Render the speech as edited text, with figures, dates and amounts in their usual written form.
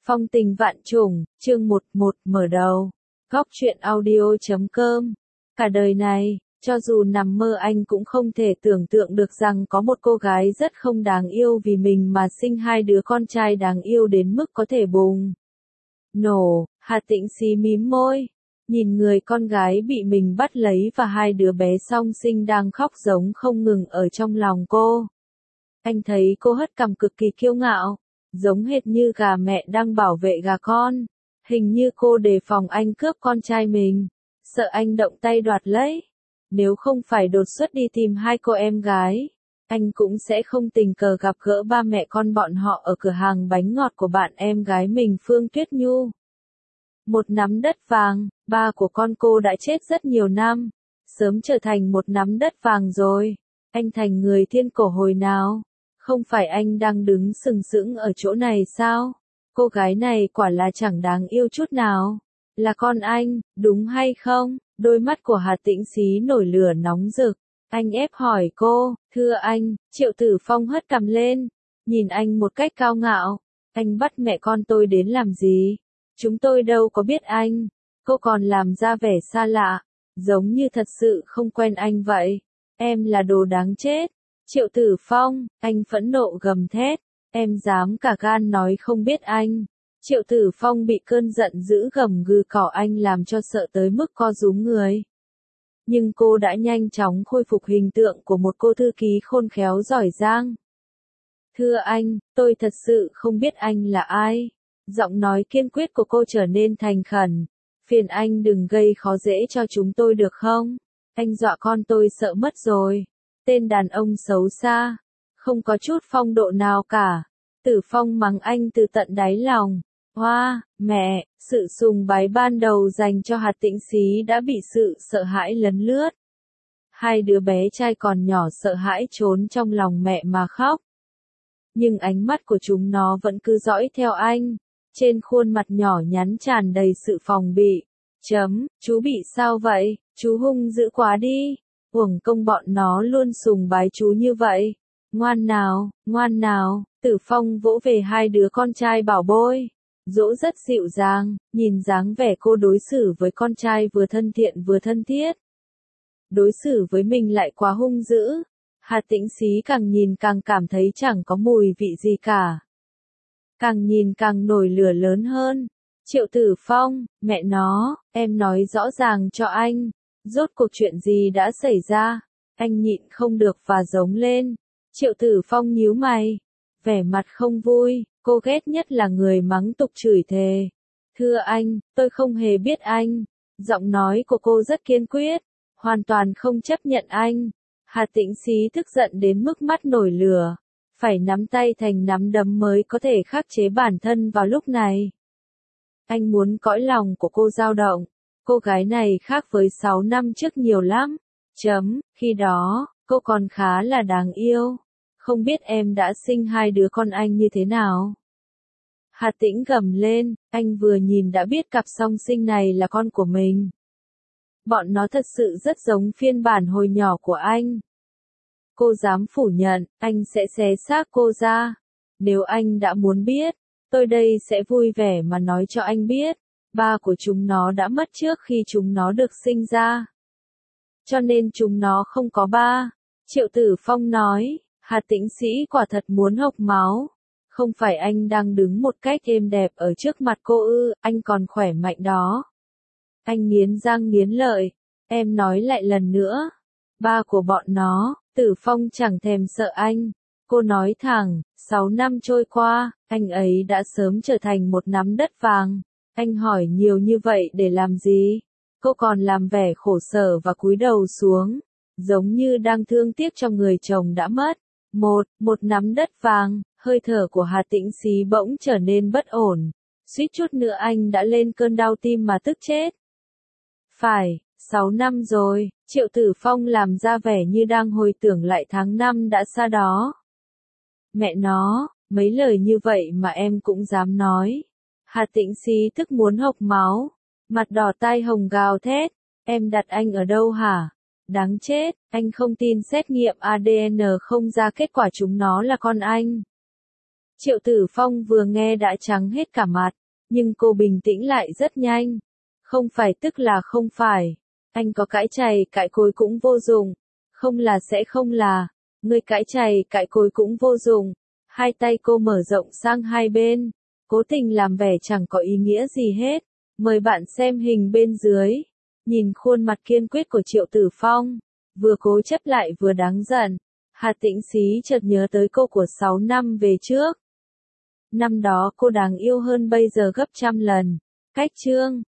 Phong tình vạn trùng, chương 11 mở đầu. Góc truyện audio.com. Cả đời này, cho dù nằm mơ anh cũng không thể tưởng tượng được rằng có một cô gái rất không đáng yêu vì mình mà sinh hai đứa con trai đáng yêu đến mức có thể bùng nổ. Hà Tĩnh xí mím môi, nhìn người con gái bị mình bắt lấy và hai đứa bé song sinh đang khóc giống không ngừng ở trong lòng cô. Anh thấy cô hất cằm cực kỳ kiêu ngạo, giống hệt như gà mẹ đang bảo vệ gà con. Hình như cô đề phòng anh cướp con trai mình, sợ anh động tay đoạt lấy. Nếu không phải đột xuất đi tìm hai cô em gái, anh cũng sẽ không tình cờ gặp gỡ ba mẹ con bọn họ ở cửa hàng bánh ngọt của bạn em gái mình Phương Tuyết Nhu. Một nắm đất vàng, ba của con cô đã chết rất nhiều năm, sớm trở thành một nắm đất vàng rồi. Anh thành người thiên cổ hồi nào? Không phải anh đang đứng sừng sững ở chỗ này sao? Cô gái này quả là chẳng đáng yêu chút nào. Là con anh, đúng hay không? Đôi mắt của Hà Tĩnh xí nổi lửa nóng rực. Anh ép hỏi cô, thưa anh. Triệu Tử Phong hất cằm lên, nhìn anh một cách cao ngạo. Anh bắt mẹ con tôi đến làm gì? Chúng tôi đâu có biết anh. Cô còn làm ra vẻ xa lạ, giống như thật sự không quen anh vậy. Em là đồ đáng chết. Triệu Tử Phong, anh phẫn nộ gầm thét, em dám cả gan nói không biết anh. Triệu Tử Phong bị cơn giận dữ gầm gừ cỏ anh làm cho sợ tới mức co rúm người. Nhưng cô đã nhanh chóng khôi phục hình tượng của một cô thư ký khôn khéo giỏi giang. Thưa anh, tôi thật sự không biết anh là ai. Giọng nói kiên quyết của cô trở nên thành khẩn. Phiền anh đừng gây khó dễ cho chúng tôi được không? Anh dọa con tôi sợ mất rồi. Tên đàn ông xấu xa, không có chút phong độ nào cả. Tử Phong mắng anh từ tận đáy lòng. Hoa, mẹ, sự sùng bái ban đầu dành cho Hà Tĩnh xí đã bị sự sợ hãi lấn lướt. Hai đứa bé trai còn nhỏ sợ hãi trốn trong lòng mẹ mà khóc. Nhưng ánh mắt của chúng nó vẫn cứ dõi theo anh. Trên khuôn mặt nhỏ nhắn tràn đầy sự phòng bị. Chú bị sao vậy? Chú hung dữ quá đi. Uổng công bọn nó luôn sùng bái chú như vậy. Ngoan nào, Tử Phong vỗ về hai đứa con trai bảo bối. Dỗ rất dịu dàng, nhìn dáng vẻ cô đối xử với con trai vừa thân thiện vừa thân thiết. Đối xử với mình lại quá hung dữ. Hà Tĩnh xí càng nhìn càng cảm thấy chẳng có mùi vị gì cả. Càng nhìn càng nổi lửa lớn hơn. Triệu Tử Phong, mẹ nó, em nói rõ ràng cho anh. Rốt cuộc chuyện gì đã xảy ra? Anh nhịn không được và giống lên. Triệu Tử Phong nhíu mày, vẻ mặt không vui. Cô ghét nhất là người mắng tục chửi thề. Thưa anh, tôi không hề biết anh. Giọng nói của cô rất kiên quyết, hoàn toàn không chấp nhận anh. Hà Tĩnh xí tức giận đến mức mắt nổi lửa, phải nắm tay thành nắm đấm mới có thể khắc chế bản thân vào lúc này. Anh muốn cõi lòng của cô dao động. Cô gái này khác với 6 năm trước nhiều lắm. Khi đó, cô còn khá là đáng yêu. Không biết em đã sinh hai đứa con anh như thế nào? Hà Tĩnh gầm lên, anh vừa nhìn đã biết cặp song sinh này là con của mình. Bọn nó thật sự rất giống phiên bản hồi nhỏ của anh. Cô dám phủ nhận, anh sẽ xé xác cô ra. Nếu anh đã muốn biết, tôi đây sẽ vui vẻ mà nói cho anh biết. Ba của chúng nó đã mất trước khi chúng nó được sinh ra. Cho nên chúng nó không có ba. Triệu Tử Phong nói. Hà Tĩnh xí quả thật muốn hộc máu. Không phải anh đang đứng một cách êm đẹp ở trước mặt cô ư, anh còn khỏe mạnh đó. Anh nghiến răng nghiến lợi. Em nói lại lần nữa. Ba của bọn nó, Tử Phong chẳng thèm sợ anh. Cô nói thẳng, 6 năm trôi qua, anh ấy đã sớm trở thành một nắm đất vàng. Anh hỏi nhiều như vậy để làm gì? Cô còn làm vẻ khổ sở và cúi đầu xuống, giống như đang thương tiếc cho người chồng đã mất. Một nắm đất vàng, hơi thở của Hà Tĩnh xí bỗng trở nên bất ổn. Suýt chút nữa anh đã lên cơn đau tim mà tức chết. Phải, 6 năm rồi, Triệu Tử Phong làm ra vẻ như đang hồi tưởng lại tháng năm đã xa đó. Mẹ nó, mấy lời như vậy mà em cũng dám nói. Hà Tĩnh xí tức muốn hộc máu, mặt đỏ tai hồng gào thét. Em đặt anh ở đâu hả? Đáng chết, anh không tin xét nghiệm ADN không ra kết quả chúng nó là con anh. Triệu Tử Phong vừa nghe đã trắng hết cả mặt, nhưng cô bình tĩnh lại rất nhanh. Không phải tức là không phải. Anh có cãi chày cãi cối cũng vô dụng. Không là sẽ không là. Người cãi chày cãi cối cũng vô dụng. Hai tay cô mở rộng sang hai bên. Cố tình làm vẻ chẳng có ý nghĩa gì hết. Mời bạn xem hình bên dưới. Nhìn khuôn mặt kiên quyết của Triệu Tử Phong. Vừa cố chấp lại vừa đáng giận. Hà Tĩnh Xí chợt nhớ tới cô của 6 năm về trước. Năm đó cô đáng yêu hơn bây giờ gấp trăm lần. Cách chương